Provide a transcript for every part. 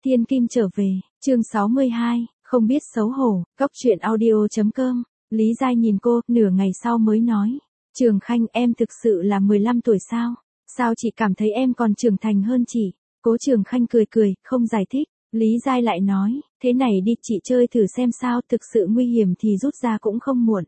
Thiên Kim trở về, chương 62, không biết xấu hổ, Cóc truyện audio.com. Lý Giai nhìn cô, nửa ngày sau mới nói. Trường Khanh, em thực sự là 15 tuổi sao? Sao chị cảm thấy em còn trưởng thành hơn chị? Cố Trường Khanh cười cười, không giải thích. Lý Giai lại nói, thế này đi, chị chơi thử xem sao, thực sự nguy hiểm thì rút ra cũng không muộn.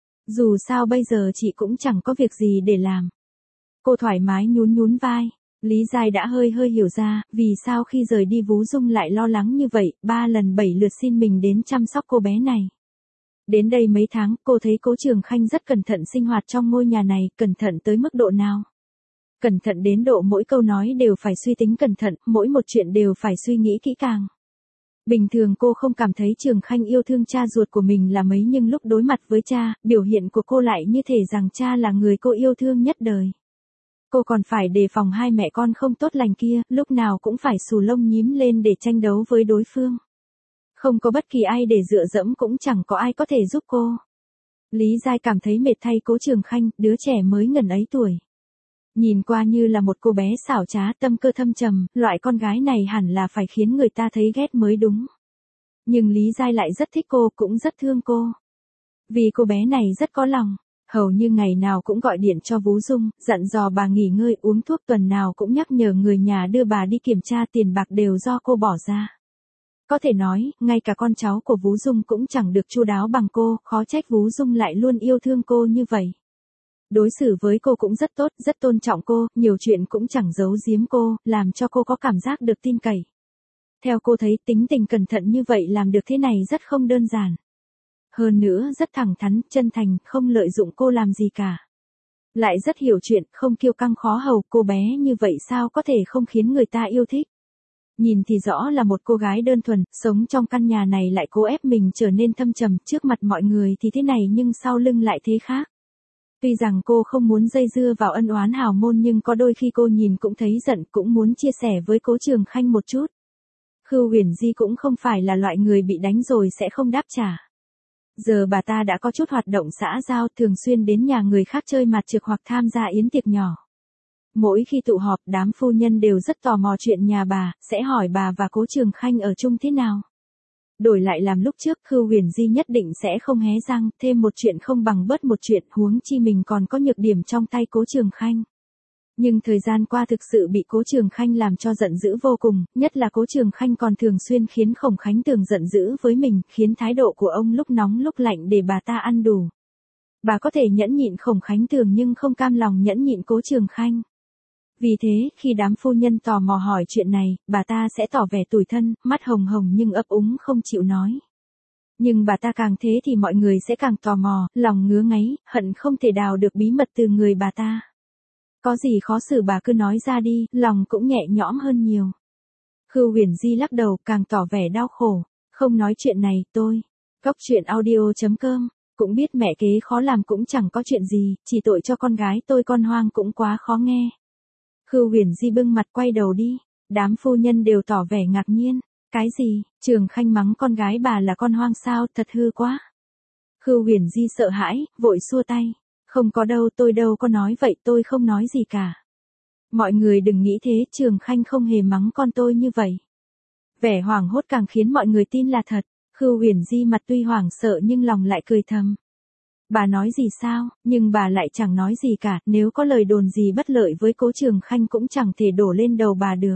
Dù sao bây giờ chị cũng chẳng có việc gì để làm. Cô thoải mái nhún nhún vai. Lý Giai đã hơi hiểu ra, vì sao khi rời đi Vú Dung lại lo lắng như vậy, 3 lần 7 lượt xin mình đến chăm sóc cô bé này. Đến đây mấy tháng, cô thấy Cố Trường Khanh rất cẩn thận sinh hoạt trong ngôi nhà này, cẩn thận tới mức độ nào? Cẩn thận đến độ mỗi câu nói đều phải suy tính cẩn thận, mỗi một chuyện đều phải suy nghĩ kỹ càng. Bình thường cô không cảm thấy Trường Khanh yêu thương cha ruột của mình là mấy, nhưng lúc đối mặt với cha, biểu hiện của cô lại như thể rằng cha là người cô yêu thương nhất đời. Cô còn phải đề phòng hai mẹ con không tốt lành kia, lúc nào cũng phải xù lông nhím lên để tranh đấu với đối phương. Không có bất kỳ ai để dựa dẫm, cũng chẳng có ai có thể giúp cô. Lý Giai cảm thấy mệt thay Cố Trường Khanh, đứa trẻ mới ngần ấy tuổi. Nhìn qua như là một cô bé xảo trá, tâm cơ thâm trầm, loại con gái này hẳn là phải khiến người ta thấy ghét mới đúng. Nhưng Lý Giai lại rất thích cô, cũng rất thương cô. Vì cô bé này rất có lòng. Hầu như ngày nào cũng gọi điện cho Vú Dung, dặn dò bà nghỉ ngơi uống thuốc, tuần nào cũng nhắc nhở người nhà đưa bà đi kiểm tra, tiền bạc đều do cô bỏ ra. Có thể nói, ngay cả con cháu của Vú Dung cũng chẳng được chu đáo bằng cô, khó trách Vú Dung lại luôn yêu thương cô như vậy. Đối xử với cô cũng rất tốt, rất tôn trọng cô, nhiều chuyện cũng chẳng giấu giếm cô, làm cho cô có cảm giác được tin cậy. Theo cô thấy, tính tình cẩn thận như vậy làm được thế này rất không đơn giản. Hơn nữa rất thẳng thắn, chân thành, không lợi dụng cô làm gì cả. Lại rất hiểu chuyện, không kiêu căng khó hầu, cô bé như vậy sao có thể không khiến người ta yêu thích. Nhìn thì rõ là một cô gái đơn thuần, sống trong căn nhà này lại cố ép mình trở nên thâm trầm, trước mặt mọi người thì thế này nhưng sau lưng lại thế khác. Tuy rằng cô không muốn dây dưa vào ân oán hào môn, nhưng có đôi khi cô nhìn cũng thấy giận, cũng muốn chia sẻ với Cố Trường Khanh một chút. Khưu Huyền Di cũng không phải là loại người bị đánh rồi sẽ không đáp trả. Giờ bà ta đã có chút hoạt động xã giao, thường xuyên đến nhà người khác chơi mặt trược hoặc tham gia yến tiệc nhỏ. Mỗi khi tụ họp, đám phu nhân đều rất tò mò chuyện nhà bà, sẽ hỏi bà và Cố Trường Khanh ở chung thế nào. Đổi lại làm lúc trước, Khưu Huyền Di nhất định sẽ không hé răng, thêm một chuyện không bằng bớt một chuyện, huống chi mình còn có nhược điểm trong tay Cố Trường Khanh. Nhưng thời gian qua thực sự bị Cố Trường Khanh làm cho giận dữ vô cùng, nhất là Cố Trường Khanh còn thường xuyên khiến Khổng Khánh Tường giận dữ với mình, khiến thái độ của ông lúc nóng lúc lạnh để bà ta ăn đủ. Bà có thể nhẫn nhịn Khổng Khánh Tường nhưng không cam lòng nhẫn nhịn Cố Trường Khanh. Vì thế, khi đám phu nhân tò mò hỏi chuyện này, bà ta sẽ tỏ vẻ tủi thân, mắt hồng hồng nhưng ấp úng không chịu nói. Nhưng bà ta càng thế thì mọi người sẽ càng tò mò, lòng ngứa ngáy, hận không thể đào được bí mật từ người bà ta. Có gì khó xử bà cứ nói ra đi, lòng cũng nhẹ nhõm hơn nhiều. Khưu Huyền Di lắc đầu, càng tỏ vẻ đau khổ. Không nói chuyện này, tôi. Cóc truyện audio.com. Cũng biết mẹ kế khó làm cũng chẳng có chuyện gì, chỉ tội cho con gái tôi con hoang cũng quá khó nghe. Khưu Huyền Di bưng mặt quay đầu đi. Đám phu nhân đều tỏ vẻ ngạc nhiên. Cái gì, Trường Khanh mắng con gái bà là con hoang sao, thật hư quá. Khưu Huyền Di sợ hãi, vội xua tay. Không có đâu, tôi đâu có nói vậy, tôi không nói gì cả. Mọi người đừng nghĩ thế, Trường Khanh không hề mắng con tôi như vậy. Vẻ hoảng hốt càng khiến mọi người tin là thật. Khưu Huyền Di mặt tuy hoảng sợ nhưng lòng lại cười thầm. Bà nói gì sao, nhưng bà lại chẳng nói gì cả, nếu có lời đồn gì bất lợi với Cố Trường Khanh cũng chẳng thể đổ lên đầu bà được.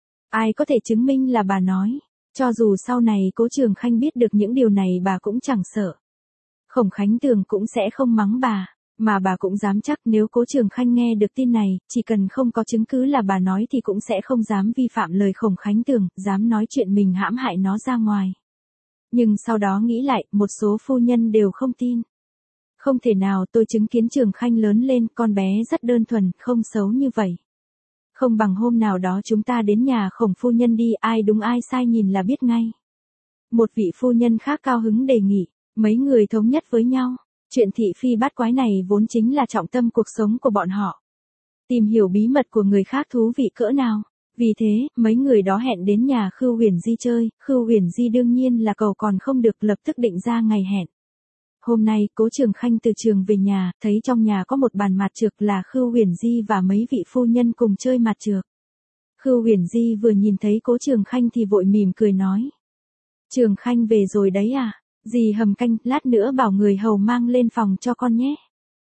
Ai có thể chứng minh là bà nói, cho dù sau này Cố Trường Khanh biết được những điều này bà cũng chẳng sợ. Khổng Khánh Tường cũng sẽ không mắng bà, mà bà cũng dám chắc nếu Cố Trường Khanh nghe được tin này, chỉ cần không có chứng cứ là bà nói thì cũng sẽ không dám vi phạm lời Khổng Khánh Tường, dám nói chuyện mình hãm hại nó ra ngoài. Nhưng sau đó nghĩ lại, một số phu nhân đều không tin. Không thể nào, tôi chứng kiến Trường Khanh lớn lên, con bé rất đơn thuần, không xấu như vậy. Không bằng hôm nào đó chúng ta đến nhà Khổng phu nhân đi, ai đúng ai sai nhìn là biết ngay. Một vị phu nhân khác cao hứng đề nghị, mấy người thống nhất với nhau. Chuyện thị phi bát quái này vốn chính là trọng tâm cuộc sống của bọn họ. Tìm hiểu bí mật của người khác thú vị cỡ nào. Vì thế, mấy người đó hẹn đến nhà Khưu Huyền Di chơi, Khưu Huyền Di đương nhiên là cầu còn không được, lập tức định ra ngày hẹn. Hôm nay, Cố Trường Khanh từ trường về nhà, thấy trong nhà có một bàn mặt trược là Khưu Huyền Di và mấy vị phu nhân cùng chơi mặt trược. Khưu Huyền Di vừa nhìn thấy Cố Trường Khanh thì vội mỉm cười nói. Trường Khanh về rồi đấy à? Dì hầm canh, lát nữa bảo người hầu mang lên phòng cho con nhé.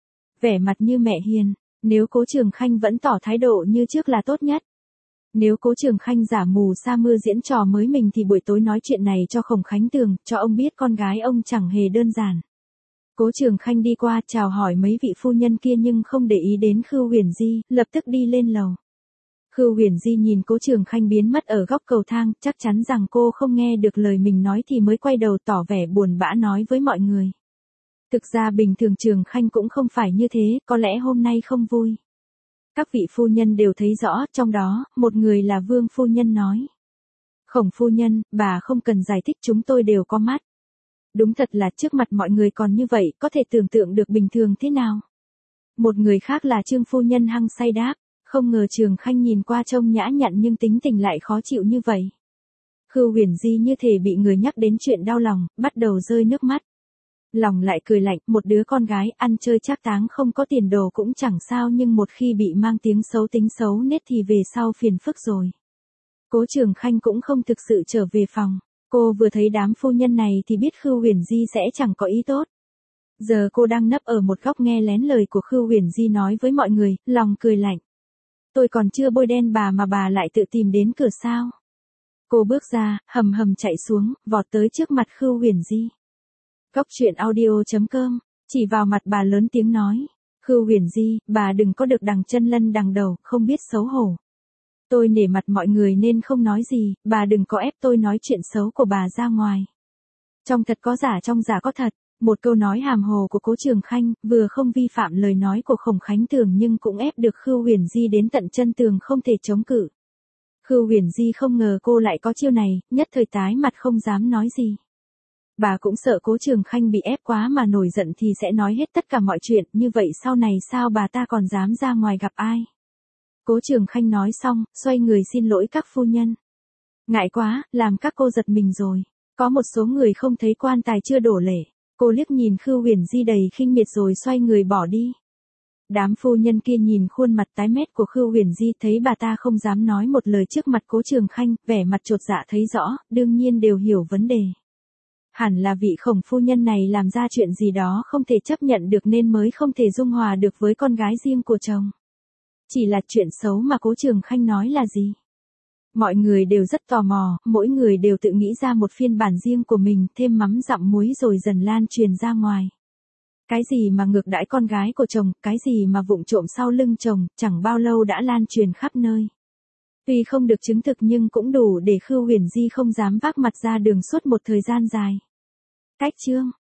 Vẻ mặt như mẹ hiền, nếu Cố Trường Khanh vẫn tỏ thái độ như trước là tốt nhất. Nếu Cố Trường Khanh giả mù sa mưa diễn trò mới mình thì buổi tối nói chuyện này cho Khổng Khánh Tường, cho ông biết con gái ông chẳng hề đơn giản. Cố Trường Khanh đi qua chào hỏi mấy vị phu nhân kia nhưng không để ý đến Khưu Huyền Di, lập tức đi lên lầu. Khưu Huyền Di nhìn Cố Trường Khanh biến mất ở góc cầu thang, chắc chắn rằng cô không nghe được lời mình nói thì mới quay đầu tỏ vẻ buồn bã nói với mọi người. Thực ra bình thường Trường Khanh cũng không phải như thế, có lẽ hôm nay không vui. Các vị phu nhân đều thấy rõ, trong đó, một người là Vương phu nhân nói. Khổng phu nhân, bà không cần giải thích, chúng tôi đều có mắt. Đúng thật là trước mặt mọi người còn như vậy, có thể tưởng tượng được bình thường thế nào. Một người khác là Trương phu nhân hăng say đáp, không ngờ Trường Khanh nhìn qua trông nhã nhặn nhưng tính tình lại khó chịu như vậy. Khưu Huyền Di như thể bị người nhắc đến chuyện đau lòng, bắt đầu rơi nước mắt. Lòng lại cười lạnh, một đứa con gái ăn chơi trác táng không có tiền đồ cũng chẳng sao nhưng một khi bị mang tiếng xấu tính xấu nết thì về sau phiền phức rồi. Cố Trường Khanh cũng không thực sự trở về phòng. Cô vừa thấy đám phu nhân này thì biết Khưu Huyền Di sẽ chẳng có ý tốt. Giờ cô đang nấp ở một góc nghe lén lời của Khưu Huyền Di nói với mọi người, lòng cười lạnh. Tôi còn chưa bôi đen bà mà bà lại tự tìm đến cửa sao. Cô bước ra, hầm hầm chạy xuống, vọt tới trước mặt Khưu Huyền Di. Góc truyện audio.com, chỉ vào mặt bà lớn tiếng nói. Khưu Huyền Di, bà đừng có được đằng chân lân đằng đầu, không biết xấu hổ. Tôi nể mặt mọi người nên không nói gì, bà đừng có ép tôi nói chuyện xấu của bà ra ngoài. Trong thật có giả trong giả có thật, một câu nói hàm hồ của Cố Trường Khanh, vừa không vi phạm lời nói của Khổng Khánh Tường nhưng cũng ép được Khưu Huyền Di đến tận chân tường không thể chống cự. Khưu Huyền Di không ngờ cô lại có chiêu này, nhất thời tái mặt không dám nói gì. Bà cũng sợ Cố Trường Khanh bị ép quá mà nổi giận thì sẽ nói hết tất cả mọi chuyện, như vậy sau này sao bà ta còn dám ra ngoài gặp ai. Cố Trường Khanh nói xong, xoay người xin lỗi các phu nhân. Ngại quá, làm các cô giật mình rồi. Có một số người không thấy quan tài chưa đổ lễ. Cô liếc nhìn Khưu Huyền Di đầy khinh miệt rồi xoay người bỏ đi. Đám phu nhân kia nhìn khuôn mặt tái mét của Khưu Huyền Di thấy bà ta không dám nói một lời trước mặt Cố Trường Khanh, vẻ mặt chột dạ thấy rõ, đương nhiên đều hiểu vấn đề. Hẳn là vị Khổng phu nhân này làm ra chuyện gì đó không thể chấp nhận được nên mới không thể dung hòa được với con gái riêng của chồng. Chỉ là chuyện xấu mà Cố Trường Khanh nói là gì? Mọi người đều rất tò mò, mỗi người đều tự nghĩ ra một phiên bản riêng của mình, thêm mắm dặm muối rồi dần lan truyền ra ngoài. Cái gì mà ngược đãi con gái của chồng, cái gì mà vụng trộm sau lưng chồng, chẳng bao lâu đã lan truyền khắp nơi. Tuy không được chứng thực nhưng cũng đủ để Khưu Huyền Di không dám vác mặt ra đường suốt một thời gian dài. Cách chương